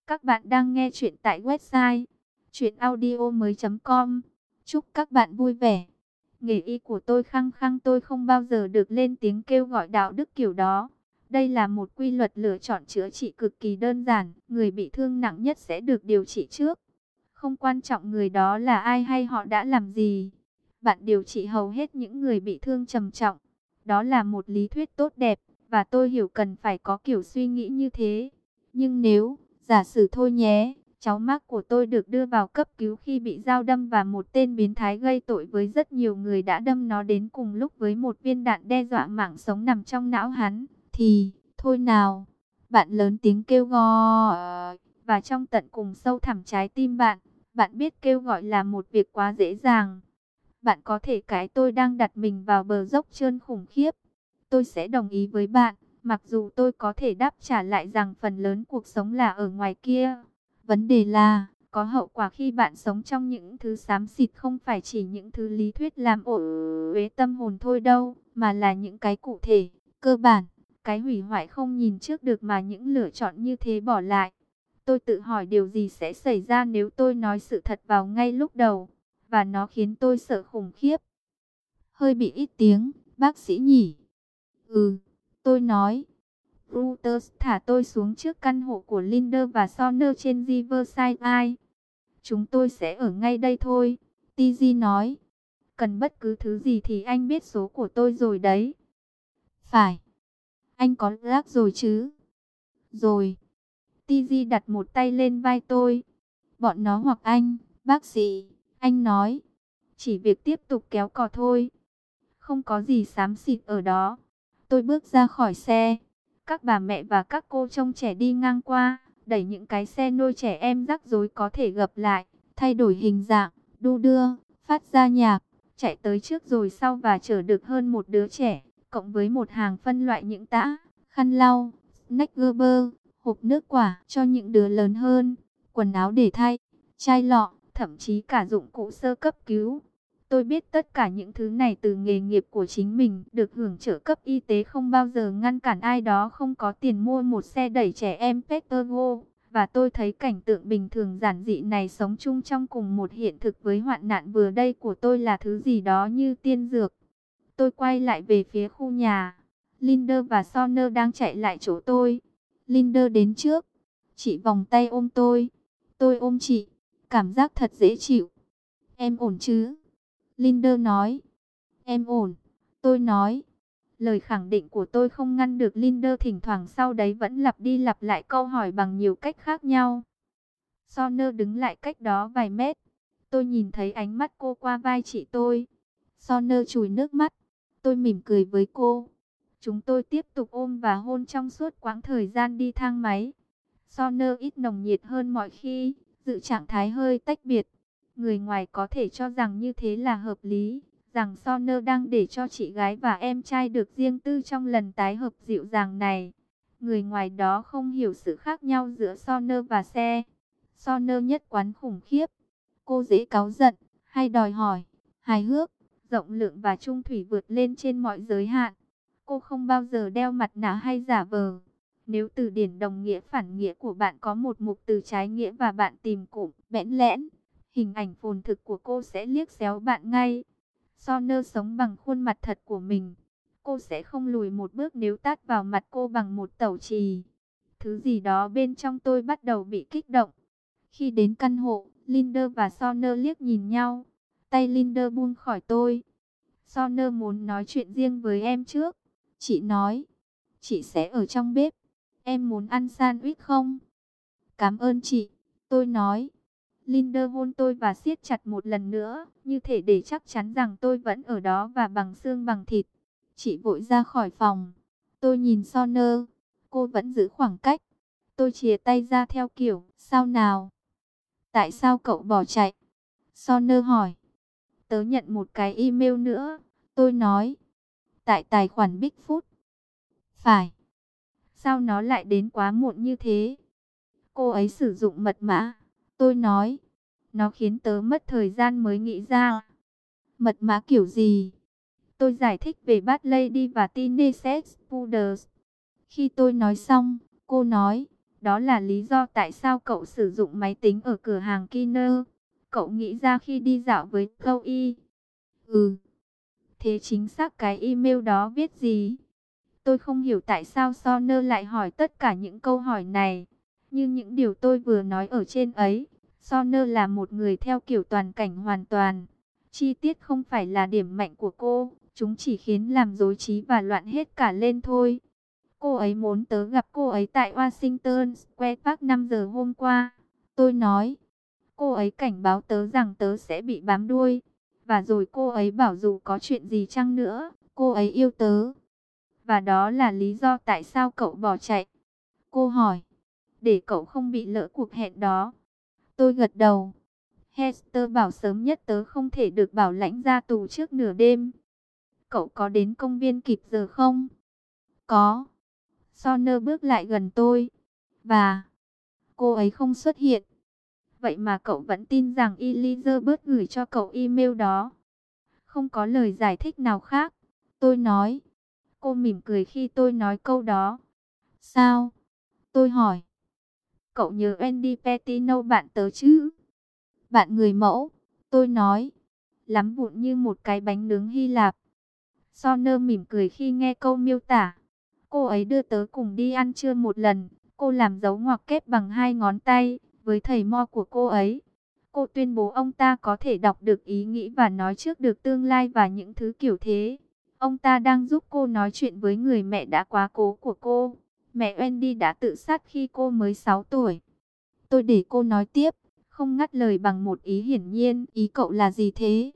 Các bạn đang nghe chuyện tại website chuyenaudio.com. Chúc các bạn vui vẻ. Nghề y của tôi khăng khăng tôi không bao giờ được lên tiếng kêu gọi đạo đức kiểu đó. Đây là một quy luật lựa chọn chữa trị cực kỳ đơn giản. Người bị thương nặng nhất sẽ được điều trị trước. Không quan trọng người đó là ai hay họ đã làm gì. Bạn điều trị hầu hết những người bị thương trầm trọng. Đó là một lý thuyết tốt đẹp, và tôi hiểu cần phải có kiểu suy nghĩ như thế. Nhưng nếu, giả sử thôi nhé, cháu Mark của tôi được đưa vào cấp cứu khi bị dao đâm và một tên biến thái gây tội với rất nhiều người đã đâm nó đến cùng lúc với một viên đạn đe dọa mạng sống nằm trong não hắn, thì, thôi nào, bạn lớn tiếng kêu gọi, và trong tận cùng sâu thẳm trái tim bạn, bạn biết kêu gọi là một việc quá dễ dàng. Bạn có thể cái tôi đang đặt mình vào bờ dốc trơn khủng khiếp. Tôi sẽ đồng ý với bạn, mặc dù tôi có thể đáp trả lại rằng phần lớn cuộc sống là ở ngoài kia. Vấn đề là, có hậu quả khi bạn sống trong những thứ xám xịt, không phải chỉ những thứ lý thuyết làm ổ uế tâm hồn thôi đâu, mà là những cái cụ thể, cơ bản, cái hủy hoại không nhìn trước được mà những lựa chọn như thế bỏ lại. Tôi tự hỏi điều gì sẽ xảy ra nếu tôi nói sự thật vào ngay lúc đầu, và nó khiến tôi sợ khủng khiếp. Hơi bị ít tiếng, bác sĩ nhỉ? Ừ, tôi nói. Reuters thả tôi xuống trước căn hộ của Linder và Sonner trên Riverside. Chúng tôi sẽ ở ngay đây thôi, TG nói. Cần bất cứ thứ gì thì anh biết số của tôi rồi đấy. Phải. Anh có rác rồi chứ? Rồi. TG đặt một tay lên vai tôi. Bọn nó hoặc anh, bác sĩ, anh nói. Chỉ việc tiếp tục kéo cò thôi. Không có gì xám xịt ở đó. Tôi bước ra khỏi xe. Các bà mẹ và các cô trông trẻ đi ngang qua, đẩy những cái xe nôi trẻ em rắc rối có thể gập lại, thay đổi hình dạng, đu đưa, phát ra nhạc, chạy tới trước rồi sau và chở được hơn một đứa trẻ, cộng với một hàng phân loại những tã, khăn lau, snack Gerber, hộp nước quả cho những đứa lớn hơn, quần áo để thay, chai lọ, thậm chí cả dụng cụ sơ cấp cứu. Tôi biết tất cả những thứ này từ nghề nghiệp của chính mình, được hưởng trợ cấp y tế không bao giờ ngăn cản ai đó không có tiền mua một xe đẩy trẻ em Petergo. Và tôi thấy cảnh tượng bình thường giản dị này sống chung trong cùng một hiện thực với hoạn nạn vừa đây của tôi là thứ gì đó như tiên dược. Tôi quay lại về phía khu nhà. Linder và Sonner đang chạy lại chỗ tôi. Linder đến trước. Chị vòng tay ôm tôi. Tôi ôm chị. Cảm giác thật dễ chịu. Em ổn chứ? Linder nói. Em ổn. Tôi nói. Lời khẳng định của tôi không ngăn được Linder thỉnh thoảng sau đấy vẫn lặp đi lặp lại câu hỏi bằng nhiều cách khác nhau. Sonner đứng lại cách đó vài mét. Tôi nhìn thấy ánh mắt cô qua vai chị tôi. Sonner chùi nước mắt. Tôi mỉm cười với cô. Chúng tôi tiếp tục ôm và hôn trong suốt quãng thời gian đi thang máy. Sonner ít nồng nhiệt hơn mọi khi, giữ trạng thái hơi tách biệt. Người ngoài có thể cho rằng như thế là hợp lý, rằng Sonner đang để cho chị gái và em trai được riêng tư trong lần tái hợp dịu dàng này. Người ngoài đó không hiểu sự khác nhau giữa Sonner và xe. Sonner nhất quán khủng khiếp. Cô dễ cáu giận, hay đòi hỏi, hài hước, rộng lượng và trung thủy vượt lên trên mọi giới hạn. Cô không bao giờ đeo mặt nạ hay giả vờ. Nếu từ điển đồng nghĩa phản nghĩa của bạn có một mục từ trái nghĩa và bạn tìm cụm bẽn lẽn, hình ảnh phồn thực của cô sẽ liếc xéo bạn ngay. Sonner sống bằng khuôn mặt thật của mình. Cô sẽ không lùi một bước nếu tát vào mặt cô bằng một tẩu chì. Thứ gì đó bên trong tôi bắt đầu bị kích động. Khi đến căn hộ, Linder và Sonner liếc nhìn nhau. Tay Linder buông khỏi tôi. Sonner muốn nói chuyện riêng với em trước. Chị nói, chị sẽ ở trong bếp. Em muốn ăn sandwich không? Cảm ơn chị, tôi nói. Linder hôn tôi và siết chặt một lần nữa, như thể để chắc chắn rằng tôi vẫn ở đó và bằng xương bằng thịt. Chị vội ra khỏi phòng. Tôi nhìn Sonner, cô vẫn giữ khoảng cách. Tôi chìa tay ra theo kiểu, sao nào? Tại sao cậu bỏ chạy? Sonner hỏi. Tớ nhận một cái email nữa, tôi nói. Tại tài khoản Bigfoot. Phải. Sao nó lại đến quá muộn như thế? Cô ấy sử dụng mật mã. Tôi nói. Nó khiến tớ mất thời gian mới nghĩ ra. Mật mã kiểu gì? Tôi giải thích về Bad Lady và Teenage Sex Puders. Khi tôi nói xong, cô nói. Đó là lý do tại sao cậu sử dụng máy tính ở cửa hàng Kiner. Cậu nghĩ ra khi đi dạo với Chloe. Ừ, thế chính xác cái email đó viết gì? Tôi không hiểu tại sao Sonner lại hỏi tất cả những câu hỏi này. Như những điều tôi vừa nói ở trên ấy, Sonner là một người theo kiểu toàn cảnh hoàn toàn. Chi tiết không phải là điểm mạnh của cô, chúng chỉ khiến làm rối trí và loạn hết cả lên thôi. Cô ấy muốn tớ gặp cô ấy tại Washington Square Park 5 giờ hôm qua. Tôi nói, cô ấy cảnh báo tớ rằng tớ sẽ bị bám đuôi. Và rồi cô ấy bảo dù có chuyện gì chăng nữa, cô ấy yêu tớ. Và đó là lý do tại sao cậu bỏ chạy. Cô hỏi, để cậu không bị lỡ cuộc hẹn đó. Tôi gật đầu. Hester bảo sớm nhất tớ không thể được bảo lãnh ra tù trước nửa đêm. Cậu có đến công viên kịp giờ không? Có. Sonner bước lại gần tôi. Và cô ấy không xuất hiện. Vậy mà cậu vẫn tin rằng Elizabeth gửi cho cậu email đó. Không có lời giải thích nào khác. Tôi nói. Cô mỉm cười khi tôi nói câu đó. Sao? Tôi hỏi. Cậu nhớ Andy Petino bạn tớ chứ? Bạn người mẫu. Tôi nói. Lắm vụn như một cái bánh nướng Hy Lạp. Sonner mỉm cười khi nghe câu miêu tả. Cô ấy đưa tớ cùng đi ăn trưa một lần. Cô làm dấu ngoặc kép bằng 2 ngón tay với thầy mo của cô ấy. Cô tuyên bố ông ta có thể đọc được ý nghĩ và nói trước được tương lai và những thứ kiểu thế. Ông ta đang giúp cô nói chuyện với người mẹ đã quá cố của cô. Mẹ Wendy đã tự sát khi cô mới 6 tuổi. Tôi để cô nói tiếp, không ngắt lời bằng một ý hiển nhiên. Ý cậu là gì thế?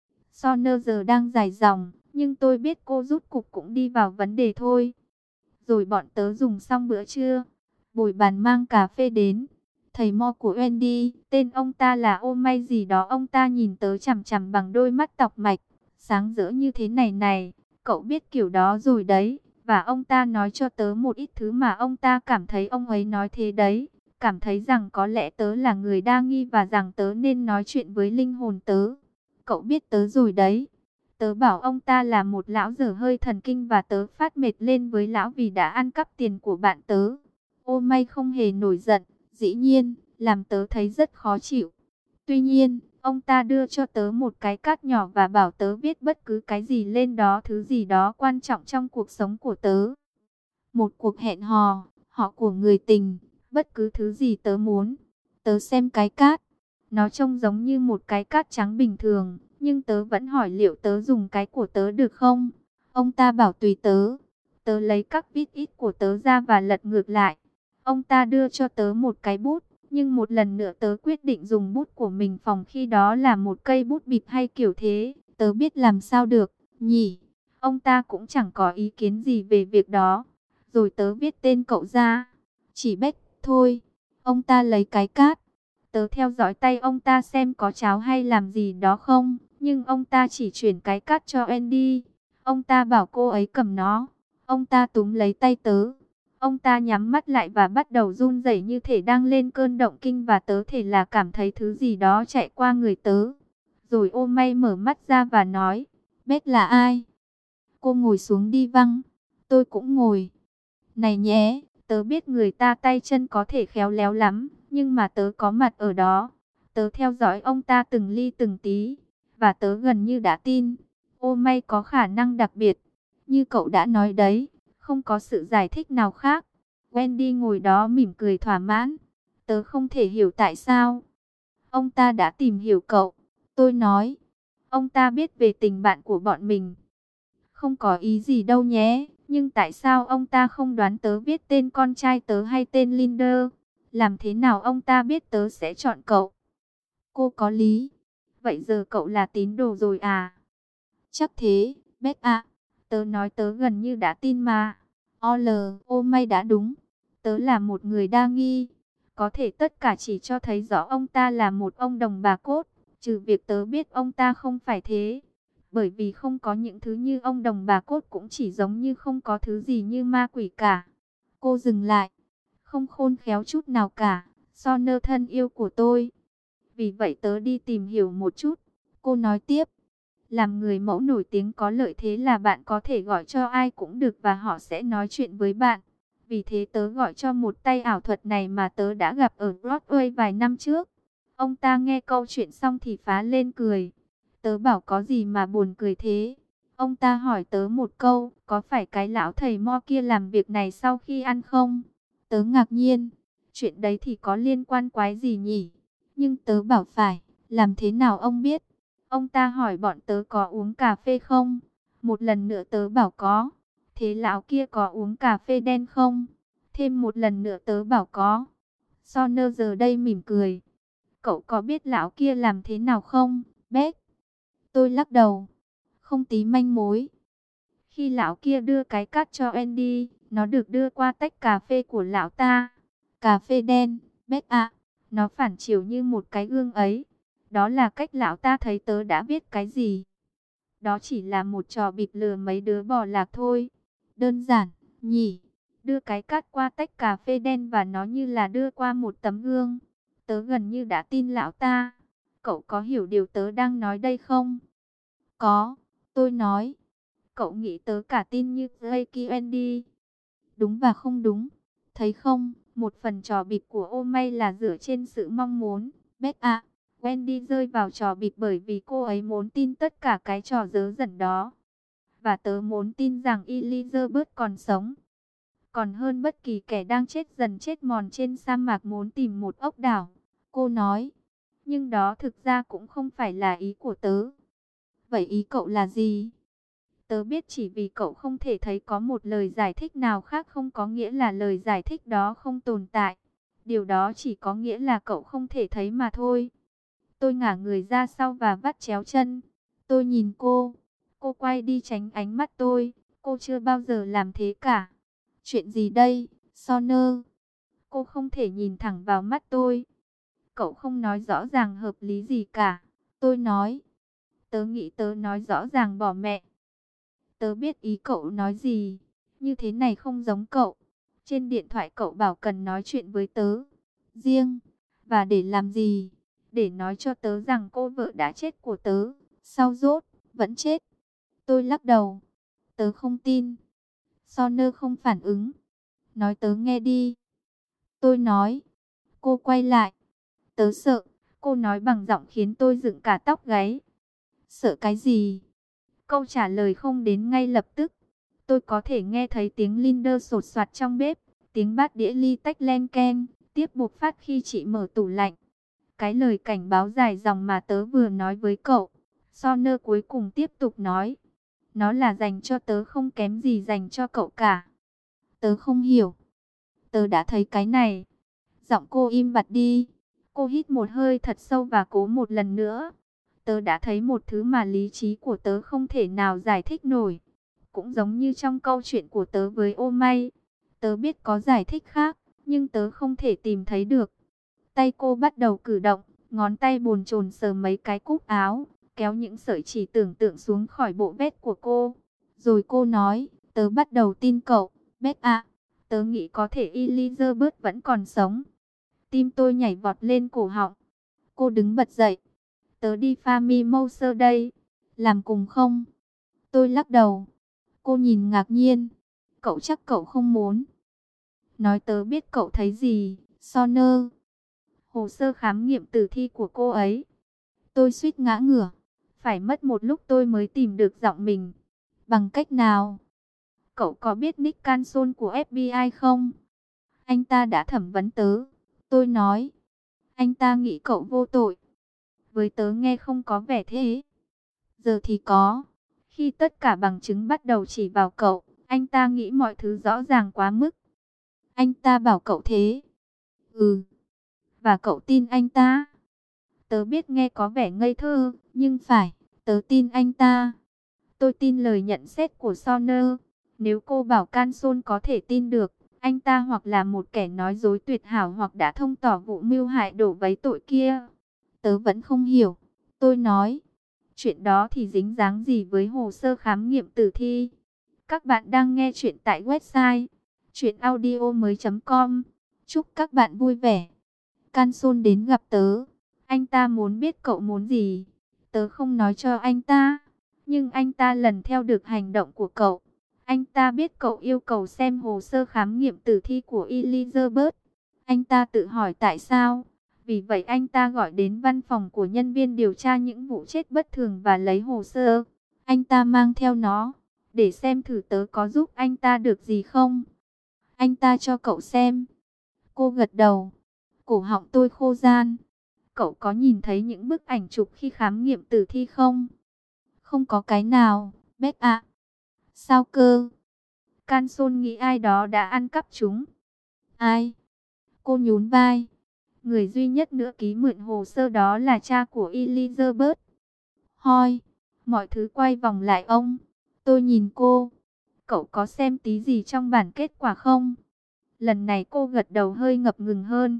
Sonner giờ đang dài dòng, nhưng tôi biết cô rút cục cũng đi vào vấn đề thôi. Rồi bọn tớ dùng xong bữa trưa. Bồi bàn mang cà phê đến. Thầy mo của Wendy, tên ông ta là ô may gì đó. Ông ta nhìn tớ chằm chằm bằng đôi mắt tọc mạch. Sáng rỡ như thế này này, cậu biết kiểu đó rồi đấy. Và ông ta nói cho tớ một ít thứ mà ông ta cảm thấy ông ấy nói thế đấy. Cảm thấy rằng có lẽ tớ là người đa nghi và rằng tớ nên nói chuyện với linh hồn tớ. Cậu biết tớ rồi đấy. Tớ bảo ông ta là một lão dở hơi thần kinh và tớ phát mệt lên với lão vì đã ăn cắp tiền của bạn tớ. Ô may không hề nổi giận, dĩ nhiên, làm tớ thấy rất khó chịu. Tuy nhiên, ông ta đưa cho tớ một cái cát nhỏ và bảo tớ viết bất cứ cái gì lên đó, thứ gì đó quan trọng trong cuộc sống của tớ. Một cuộc hẹn hò, họ của người tình, bất cứ thứ gì tớ muốn. Tớ xem cái cát, nó trông giống như một cái cát trắng bình thường, nhưng tớ vẫn hỏi liệu tớ dùng cái của tớ được không? Ông ta bảo tùy tớ. Tớ lấy các viết ít của tớ ra và lật ngược lại. Ông ta đưa cho tớ một cái bút, nhưng một lần nữa tớ quyết định dùng bút của mình phòng khi đó là một cây bút bịp hay kiểu thế. Tớ biết làm sao được, nhỉ? Ông ta cũng chẳng có ý kiến gì về việc đó. Rồi tớ viết tên cậu ra. Chỉ Beck thôi. Ông ta lấy cái cát. Tớ theo dõi tay ông ta xem có cháo hay làm gì đó không. Nhưng ông ta chỉ chuyển cái cát cho Andy. Ông ta bảo cô ấy cầm nó. Ông ta túm lấy tay tớ. Ông ta nhắm mắt lại và bắt đầu run rẩy như thể đang lên cơn động kinh và tớ thể là cảm thấy thứ gì đó chạy qua người tớ. Rồi ô may mở mắt ra và nói, Beck là ai? Cô ngồi xuống đi Văng. Tôi cũng ngồi. Này nhé, tớ biết người ta tay chân có thể khéo léo lắm, nhưng mà tớ có mặt ở đó. Tớ theo dõi ông ta từng ly từng tí, và tớ gần như đã tin. Ô may có khả năng đặc biệt, như cậu đã nói đấy, không có sự giải thích nào khác. Wendy ngồi đó mỉm cười thỏa mãn. Tớ không thể hiểu tại sao. Ông ta đã tìm hiểu cậu. Tôi nói, ông ta biết về tình bạn của bọn mình. Không có ý gì đâu nhé. Nhưng tại sao ông ta không đoán tớ viết tên con trai tớ hay tên Linder? Làm thế nào ông ta biết tớ sẽ chọn cậu? Cô có lý. Vậy giờ cậu là tín đồ rồi à? Chắc thế, Beck ạ. Tớ nói tớ gần như đã tin mà. Ô may đã đúng. Tớ là một người đa nghi. Có thể tất cả chỉ cho thấy rõ ông ta là một ông đồng bà cốt. Trừ việc tớ biết ông ta không phải thế. Bởi vì không có những thứ như ông đồng bà cốt cũng chỉ giống như không có thứ gì như ma quỷ cả. Cô dừng lại. Không khôn khéo chút nào cả. Sonner thân yêu của tôi. Vì vậy tớ đi tìm hiểu một chút. Cô nói tiếp. Làm người mẫu nổi tiếng có lợi thế là bạn có thể gọi cho ai cũng được và họ sẽ nói chuyện với bạn. Vì thế tớ gọi cho một tay ảo thuật này mà tớ đã gặp ở Broadway vài năm trước. Ông ta nghe câu chuyện xong thì phá lên cười. Tớ bảo có gì mà buồn cười thế. Ông ta hỏi tớ một câu, có phải cái lão thầy Mo kia làm việc này sau khi ăn không? Tớ ngạc nhiên, chuyện đấy thì có liên quan quái gì nhỉ? Nhưng tớ bảo phải, làm thế nào ông biết? Ông ta hỏi bọn tớ có uống cà phê không? Một lần nữa tớ bảo có. Thế lão kia có uống cà phê đen không? Thêm một lần nữa tớ bảo có. Sonner giờ đây mỉm cười. Cậu có biết lão kia làm thế nào không, Beth? Tôi lắc đầu. Không tí manh mối. Khi lão kia đưa cái cát cho Andy, nó được đưa qua tách cà phê của lão ta. Cà phê đen, Beth ạ. Nó phản chiếu như một cái gương ấy. Đó là cách lão ta thấy tớ đã biết cái gì. Đó chỉ là một trò bịp lừa mấy đứa bò lạc thôi. Đơn giản, nhỉ. Đưa cái cát qua tách cà phê đen và nó như là đưa qua một tấm gương. Tớ gần như đã tin lão ta. Cậu có hiểu điều tớ đang nói đây không? Có, tôi nói. Cậu nghĩ tớ cả tin như Reiki Andy. Đúng và không đúng. Thấy không, một phần trò bịp của ô may là dựa trên sự mong muốn. Beth ạ, Wendy rơi vào trò bịp bởi vì cô ấy muốn tin tất cả cái trò dớ dẫn đó. Và tớ muốn tin rằng Elizabeth còn sống. Còn hơn bất kỳ kẻ đang chết dần chết mòn trên sa mạc muốn tìm một ốc đảo. Cô nói. Nhưng đó thực ra cũng không phải là ý của tớ. Vậy ý cậu là gì? Tớ biết chỉ vì cậu không thể thấy có một lời giải thích nào khác không có nghĩa là lời giải thích đó không tồn tại. Điều đó chỉ có nghĩa là cậu không thể thấy mà thôi. Tôi ngả người ra sau và vắt chéo chân. Tôi nhìn cô. Cô quay đi tránh ánh mắt tôi. Cô chưa bao giờ làm thế cả. Chuyện gì đây, Sonner? Cô không thể nhìn thẳng vào mắt tôi. Cậu không nói rõ ràng hợp lý gì cả. Tôi nói. Tớ nghĩ tớ nói rõ ràng bỏ mẹ. Tớ biết ý cậu nói gì. Như thế này không giống cậu. Trên điện thoại cậu bảo cần nói chuyện với tớ. Riêng. Và để làm gì? Để nói cho tớ rằng cô vợ đã chết của tớ. Sao rốt, vẫn chết. Tôi lắc đầu. Tớ không tin. Sonner không phản ứng. Nói tớ nghe đi. Tôi nói. Cô quay lại. Tớ sợ. Cô nói bằng giọng khiến tôi dựng cả tóc gáy. Sợ cái gì? Câu trả lời không đến ngay lập tức. Tôi có thể nghe thấy tiếng Linder sột soạt trong bếp. Tiếng bát đĩa ly tách len keng. Tiếp bộc phát khi chị mở tủ lạnh. Cái lời cảnh báo dài dòng mà tớ vừa nói với cậu. Sonner cuối cùng tiếp tục nói. Nó là dành cho tớ không kém gì dành cho cậu cả. Tớ không hiểu. Tớ đã thấy cái này. Giọng cô im bặt đi. Cô hít một hơi thật sâu và cố một lần nữa. Tớ đã thấy một thứ mà lý trí của tớ không thể nào giải thích nổi. Cũng giống như trong câu chuyện của tớ với ô may. Tớ biết có giải thích khác, nhưng tớ không thể tìm thấy được. Tay cô bắt đầu cử động, ngón tay bồn chồn sờ mấy cái cúc áo, kéo những sợi chỉ tưởng tượng xuống khỏi bộ vest của cô. Rồi cô nói, tớ bắt đầu tin cậu, Beth ạ. Tớ nghĩ có thể Elizabeth vẫn còn sống. Tim tôi nhảy vọt lên cổ họng. Cô đứng bật dậy. Tớ đi Fami Mouser đây. Làm cùng không? Tôi lắc đầu. Cô nhìn ngạc nhiên. Cậu chắc cậu không muốn. Nói tớ biết cậu thấy gì, Sonner. Hồ sơ khám nghiệm tử thi của cô ấy. Tôi suýt ngã ngửa. Phải mất một lúc tôi mới tìm được giọng mình. Bằng cách nào? Cậu có biết Nick Canson của FBI không? Anh ta đã thẩm vấn tớ. Tôi nói. Anh ta nghĩ cậu vô tội. Với tớ nghe không có vẻ thế. Giờ thì có. Khi tất cả bằng chứng bắt đầu chỉ vào cậu, anh ta nghĩ mọi thứ rõ ràng quá mức. Anh ta bảo cậu thế. Ừ. Và cậu tin anh ta. Tớ biết nghe có vẻ ngây thơ, nhưng phải, tớ tin anh ta. Tôi tin lời nhận xét của Sonner. Nếu cô bảo Canson có thể tin được, anh ta hoặc là một kẻ nói dối tuyệt hảo hoặc đã thông tỏ vụ mưu hại đổ vấy tội kia. Tớ vẫn không hiểu. Tôi nói, chuyện đó thì dính dáng gì với hồ sơ khám nghiệm tử thi? Các bạn đang nghe chuyện tại website chuyenaudio.com. Chúc các bạn vui vẻ. Canson đến gặp tớ. Anh ta muốn biết cậu muốn gì. Tớ không nói cho anh ta. Nhưng anh ta lần theo được hành động của cậu. Anh ta biết cậu yêu cầu xem hồ sơ khám nghiệm tử thi của Elizabeth. Anh ta tự hỏi tại sao. Vì vậy anh ta gọi đến văn phòng của nhân viên điều tra những vụ chết bất thường và lấy hồ sơ. Anh ta mang theo nó, để xem thử tớ có giúp anh ta được gì không. Anh ta cho cậu xem. Cô gật đầu. Cổ họng tôi khô ran. Cậu có nhìn thấy những bức ảnh chụp khi khám nghiệm tử thi không? Không có cái nào, Beth ạ. Sao cơ? Canson nghĩ ai đó đã ăn cắp chúng. Ai? Cô nhún vai. Người duy nhất nữa ký mượn hồ sơ đó là cha của Elizabeth. Hoi, mọi thứ quay vòng lại ông. Tôi nhìn cô. Cậu có xem tí gì trong bản kết quả không? Lần này cô gật đầu hơi ngập ngừng hơn.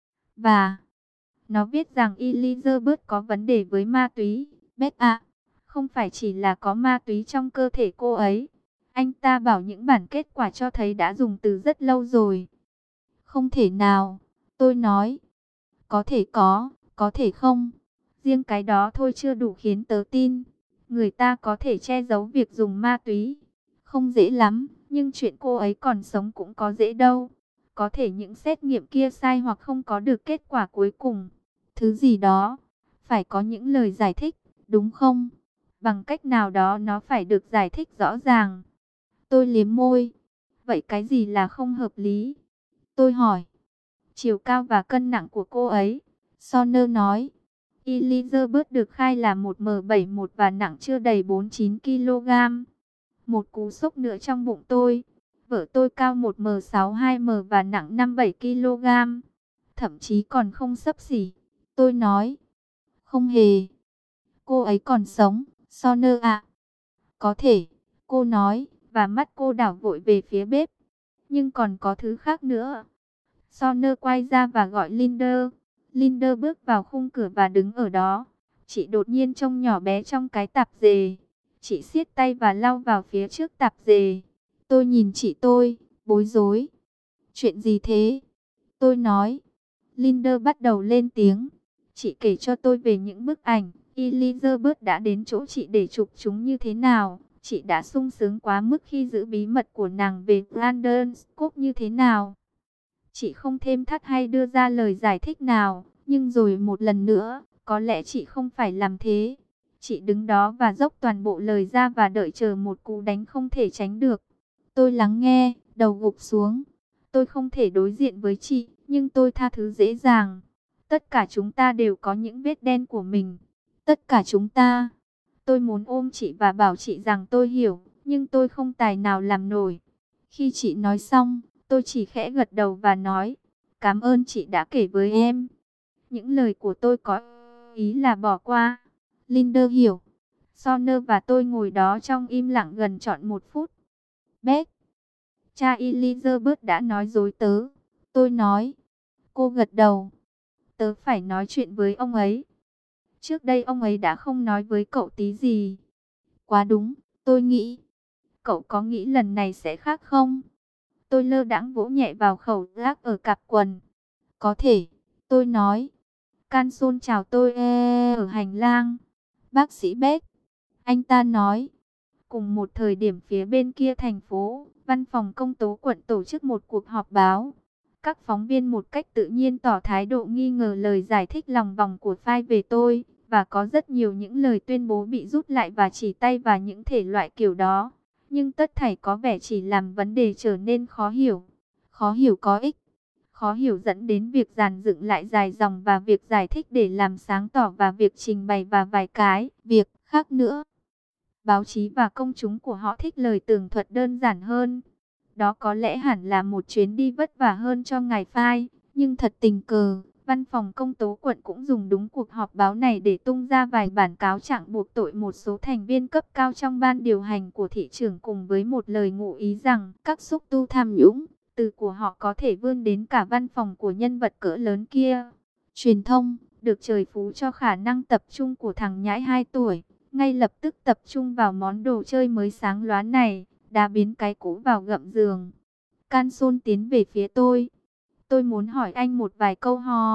Và nó viết rằng Elizabeth có vấn đề với ma túy. Beth ạ, không phải chỉ là có ma túy trong cơ thể cô ấy. Anh ta bảo những bản kết quả cho thấy đã dùng từ rất lâu rồi. Không thể nào, tôi nói. Có thể có thể không. Riêng cái đó thôi chưa đủ khiến tớ tin. Người ta có thể che giấu việc dùng ma túy. Không dễ lắm, nhưng chuyện cô ấy còn sống cũng có dễ đâu. Có thể những xét nghiệm kia sai hoặc không có được kết quả cuối cùng. Thứ gì đó, phải có những lời giải thích, đúng không? Bằng cách nào đó nó phải được giải thích rõ ràng. Tôi liếm môi. Vậy cái gì là không hợp lý? Tôi hỏi. Chiều cao và cân nặng của cô ấy. Sonner nói. Elizabeth được khai là 1m71 và nặng chưa đầy 49 kg. Một cú sốc nữa trong bụng tôi. Vợ tôi cao 1m62m và nặng 57 kg. Thậm chí còn không xấp xỉ. Tôi nói. Không hề. Cô ấy còn sống, Sonner ạ. Có thể, cô nói, và mắt cô đảo vội về phía bếp. Nhưng còn có thứ khác nữa. Sonner quay ra và gọi Linder. Linder bước vào khung cửa và đứng ở đó. Chị đột nhiên trông nhỏ bé trong cái tạp dề. Chị siết tay và lau vào phía trước tạp dề. Tôi nhìn chị tôi, bối rối. Chuyện gì thế? Tôi nói. Linder bắt đầu lên tiếng. Chị kể cho tôi về những bức ảnh. Elizabeth đã đến chỗ chị để chụp chúng như thế nào. Chị đã sung sướng quá mức khi giữ bí mật của nàng về Brandon Scott như thế nào. Chị không thêm thắt hay đưa ra lời giải thích nào. Nhưng rồi một lần nữa, có lẽ chị không phải làm thế. Chị đứng đó và dốc toàn bộ lời ra và đợi chờ một cú đánh không thể tránh được. Tôi lắng nghe, đầu gục xuống. Tôi không thể đối diện với chị, nhưng tôi tha thứ dễ dàng. Tất cả chúng ta đều có những vết đen của mình. Tất cả chúng ta. Tôi muốn ôm chị và bảo chị rằng tôi hiểu, nhưng tôi không tài nào làm nổi. Khi chị nói xong, tôi chỉ khẽ gật đầu và nói, cảm ơn chị đã kể với em. Những lời của tôi có ý là bỏ qua. Linder hiểu. Sonner và tôi ngồi đó trong im lặng gần trọn 1 phút. Beth, cha Elizabeth đã nói dối tớ. Tôi nói. Cô gật đầu. Tớ phải nói chuyện với ông ấy. Trước đây ông ấy đã không nói với cậu tí gì. Quá đúng, tôi nghĩ. Cậu có nghĩ lần này sẽ khác không? Tôi lơ đãng vỗ nhẹ vào khẩu gác ở cặp quần. Có thể, tôi nói. Canson chào tôi ở hành lang. Bác sĩ Beck. Anh ta nói. Cùng một thời điểm phía bên kia thành phố, văn phòng công tố quận tổ chức một cuộc họp báo. Các phóng viên một cách tự nhiên tỏ thái độ nghi ngờ lời giải thích lòng vòng của file về tôi. Và có rất nhiều những lời tuyên bố bị rút lại và chỉ tay vào những thể loại kiểu đó. Nhưng tất thảy có vẻ chỉ làm vấn đề trở nên khó hiểu. Khó hiểu có ích. Khó hiểu dẫn đến việc dàn dựng lại dài dòng và việc giải thích để làm sáng tỏ và việc trình bày và vài cái việc khác nữa. Báo chí và công chúng của họ thích lời tường thuật đơn giản hơn. Đó có lẽ hẳn là một chuyến đi vất vả hơn cho ngài Phai. Nhưng thật tình cờ, văn phòng công tố quận cũng dùng đúng cuộc họp báo này để tung ra vài bản cáo trạng buộc tội một số thành viên cấp cao trong ban điều hành của thị trường cùng với một lời ngụ ý rằng các xúc tu tham nhũng, từ của họ có thể vươn đến cả văn phòng của nhân vật cỡ lớn kia. Truyền thông, được trời phú cho khả năng tập trung của thằng nhãi 2 tuổi, ngay lập tức tập trung vào món đồ chơi mới sáng loáng này, đã biến cái cũ vào gậm giường. Canson tiến về phía tôi. Tôi muốn hỏi anh một vài câu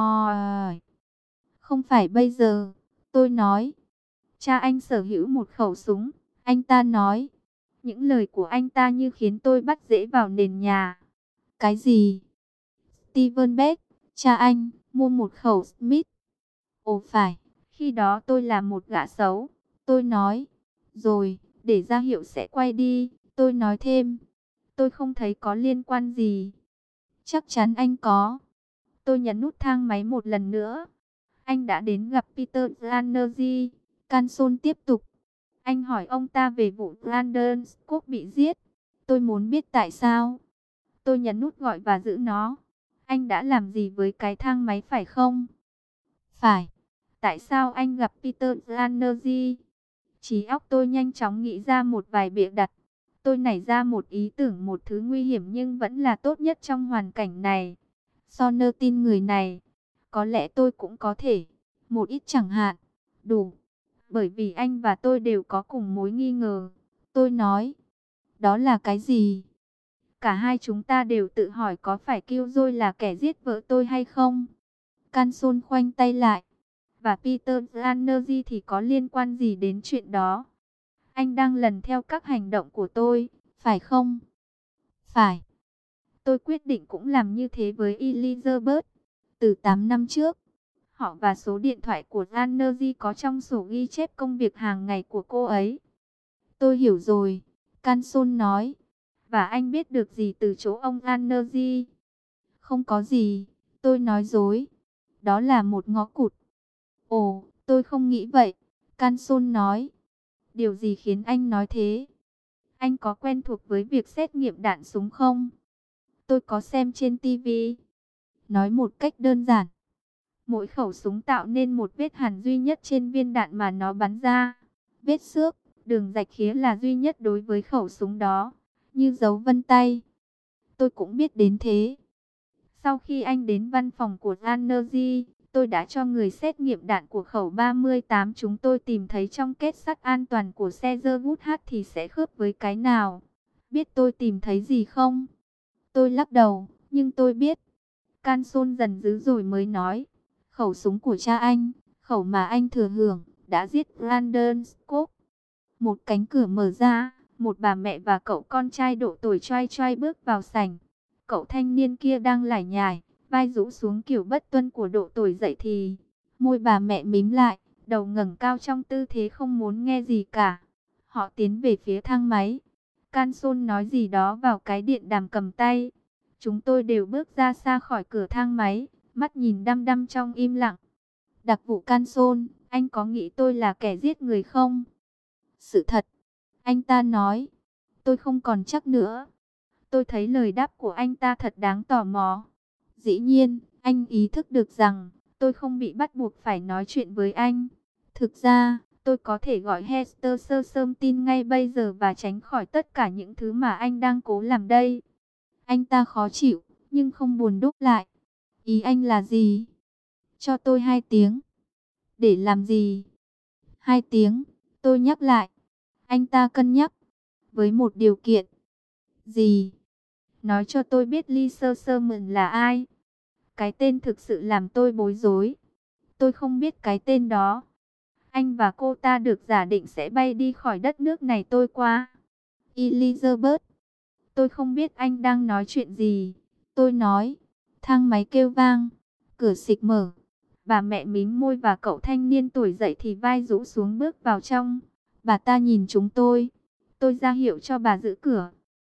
hỏi. Không phải bây giờ, tôi nói. Cha anh sở hữu một khẩu súng, anh ta nói. Những lời của anh ta như khiến tôi bắt rễ vào nền nhà. Cái gì? Steven Beck, cha anh, mua một khẩu Smith. Ồ phải, khi đó tôi là một gã xấu. Tôi nói, rồi, để ra hiệu sẽ quay đi. Tôi nói thêm, tôi không thấy có liên quan gì. Chắc chắn anh có. Tôi nhấn nút thang máy một lần nữa. Anh đã đến gặp Peter Granergy. Canson tiếp tục. Anh hỏi ông ta về vụ Brandon Scott bị giết. Tôi muốn biết tại sao. Tôi nhấn nút gọi và giữ nó. Anh đã làm gì với cái thang máy phải không? Phải. Tại sao anh gặp Peter Granergy? Trí óc tôi nhanh chóng nghĩ ra một vài bịa đặt. Tôi nảy ra một ý tưởng, một thứ nguy hiểm nhưng vẫn là tốt nhất trong hoàn cảnh này. Sonner tin người này. Có lẽ tôi cũng có thể. Một ít chẳng hạn. Đủ. Bởi vì anh và tôi đều có cùng mối nghi ngờ. Tôi nói. Đó là cái gì? Cả hai chúng ta đều tự hỏi có phải Killjoy là kẻ giết vợ tôi hay không? Canson khoanh tay lại. Và Peter Granergy thì có liên quan gì đến chuyện đó? Anh đang lần theo các hành động của tôi, phải không? Phải. Tôi quyết định cũng làm như thế với Elizabeth. Từ 8 năm trước, họ và số điện thoại của Granergy có trong sổ ghi chép công việc hàng ngày của cô ấy. Tôi hiểu rồi, Canson nói. Và anh biết được gì từ chỗ ông Granergy? Không có gì, tôi nói dối. Đó là một ngõ cụt. Ồ, tôi không nghĩ vậy, Canson nói. Điều gì khiến anh nói thế? Anh có quen thuộc với việc xét nghiệm đạn súng không? Tôi có xem trên TV. Nói một cách đơn giản, mỗi khẩu súng tạo nên một vết hằn duy nhất trên viên đạn mà nó bắn ra. Vết xước, đường rạch khía là duy nhất đối với khẩu súng đó, như dấu vân tay. Tôi cũng biết đến thế. Sau khi anh đến văn phòng của Granergy, tôi đã cho người xét nghiệm đạn của khẩu 38. Chúng tôi tìm thấy trong kết sắt an toàn của xe Sherwood H thì sẽ khớp với cái nào. Biết tôi tìm thấy gì không? Tôi lắc đầu, nhưng tôi biết. Canson dần dữ rồi mới nói. Khẩu súng của cha anh, khẩu mà anh thừa hưởng, đã giết Brandon Scott. Một cánh cửa mở ra, một bà mẹ và cậu con trai độ tuổi choai choai bước vào sảnh. Cậu thanh niên kia đang lải nhải, vai rũ xuống kiểu bất tuân của độ tuổi dậy thì. Môi bà mẹ mím lại, đầu ngẩng cao trong tư thế không muốn nghe gì cả. Họ tiến về phía thang máy. Canson nói gì đó vào cái điện đàm cầm tay. Chúng tôi đều bước ra xa khỏi cửa thang máy, mắt nhìn đăm đăm trong im lặng. Đặc vụ Canson, anh có nghĩ tôi là kẻ giết người không? Sự thật, anh ta nói. Tôi không còn chắc nữa. Tôi thấy lời đáp của anh ta thật đáng tò mò. Dĩ nhiên, anh ý thức được rằng tôi không bị bắt buộc phải nói chuyện với anh. Thực ra, tôi có thể gọi Hester Sơ Sơm tin ngay bây giờ và tránh khỏi tất cả những thứ mà anh đang cố làm đây. Anh ta khó chịu, nhưng không buồn đúc lại. Ý anh là gì? Cho tôi 2 tiếng. Để làm gì? 2 tiếng, tôi nhắc lại. Anh ta cân nhắc. Với một điều kiện. Gì? Nói cho tôi biết Lisa Sherman là ai? Cái tên thực sự làm tôi bối rối. Tôi không biết cái tên đó. Anh và cô ta được giả định sẽ bay đi khỏi đất nước này tôi qua. Elizabeth. Tôi không biết anh đang nói chuyện gì. Tôi nói. Thang máy kêu vang. Cửa xịch mở. Bà mẹ mím môi và cậu thanh niên tuổi dậy thì vai rũ xuống bước vào trong. Bà ta nhìn chúng tôi. Tôi ra hiệu cho bà giữ cửa.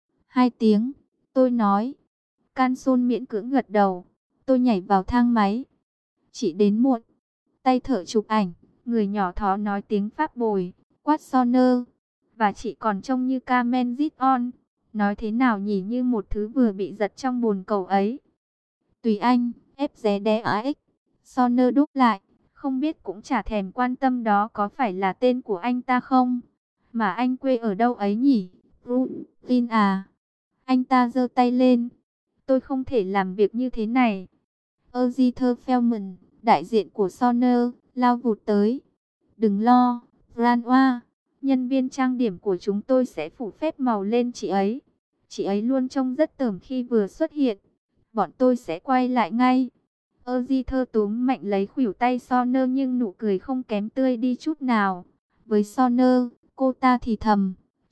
2 tiếng. Tôi nói. Canson miễn cưỡng gật đầu. Tôi nhảy vào thang máy. Chị đến muộn. Tay thợ chụp ảnh. Người nhỏ thó nói tiếng Pháp bồi. Quát Sonner. Và chị còn trông như Carmen Giton. Nói thế nào nhỉ, như một thứ vừa bị giật trong bồn cầu ấy. Tùy anh. Ép dé đé ếch. Sonner đúc lại. Không biết cũng chả thèm quan tâm đó có phải là tên của anh ta không. Mà anh quê ở đâu ấy nhỉ? Brooklyn à? Anh ta giơ tay lên. Tôi không thể làm việc như thế này. Erzitter Feldman, đại diện của Sonner, lao vụt tới. Đừng lo, Francois. Nhân viên trang điểm của chúng tôi sẽ phủ phép màu lên chị ấy. Chị ấy luôn trông rất tởm khi vừa xuất hiện. Bọn tôi sẽ quay lại ngay. Erzitter túm mạnh lấy khuỷu tay Sonner nhưng nụ cười không kém tươi đi chút nào. Với Sonner, cô ta thì thầm.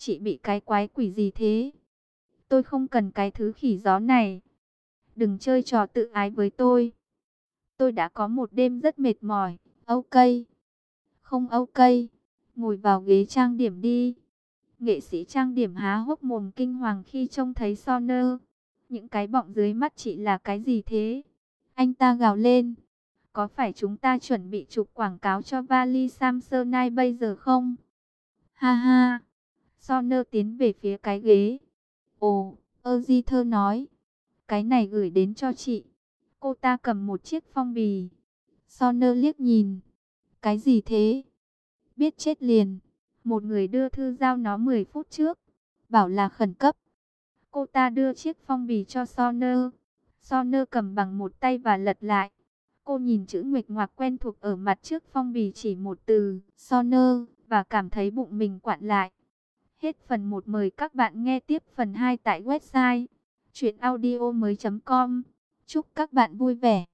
Chị bị cái quái quỷ gì thế? Tôi không cần cái thứ khỉ gió này. Đừng chơi trò tự ái với tôi. Tôi đã có một đêm rất mệt mỏi. Ok. Không ok. Ngồi vào ghế trang điểm đi. Nghệ sĩ trang điểm há hốc mồm kinh hoàng khi trông thấy Soner. Những cái bọng dưới mắt chị là cái gì thế? Anh ta gào lên. Có phải chúng ta chuẩn bị chụp quảng cáo cho vali Samsonite bây giờ không? Ha ha. Soner tiến về phía cái ghế. Ồ, Thơ nói. Cái này gửi đến cho chị. Cô ta cầm một chiếc phong bì. Soner liếc nhìn. Cái gì thế? Biết chết liền. Một người đưa thư giao nó 10 phút trước. Bảo là khẩn cấp. Cô ta đưa chiếc phong bì cho Soner. Soner cầm bằng một tay và lật lại. Cô nhìn chữ nguệch ngoạc quen thuộc ở mặt trước phong bì chỉ một từ, Soner, và cảm thấy bụng mình quặn lại. Hết phần 1, mời các bạn nghe tiếp phần 2 tại website chuyenaudio.com. Chúc các bạn vui vẻ.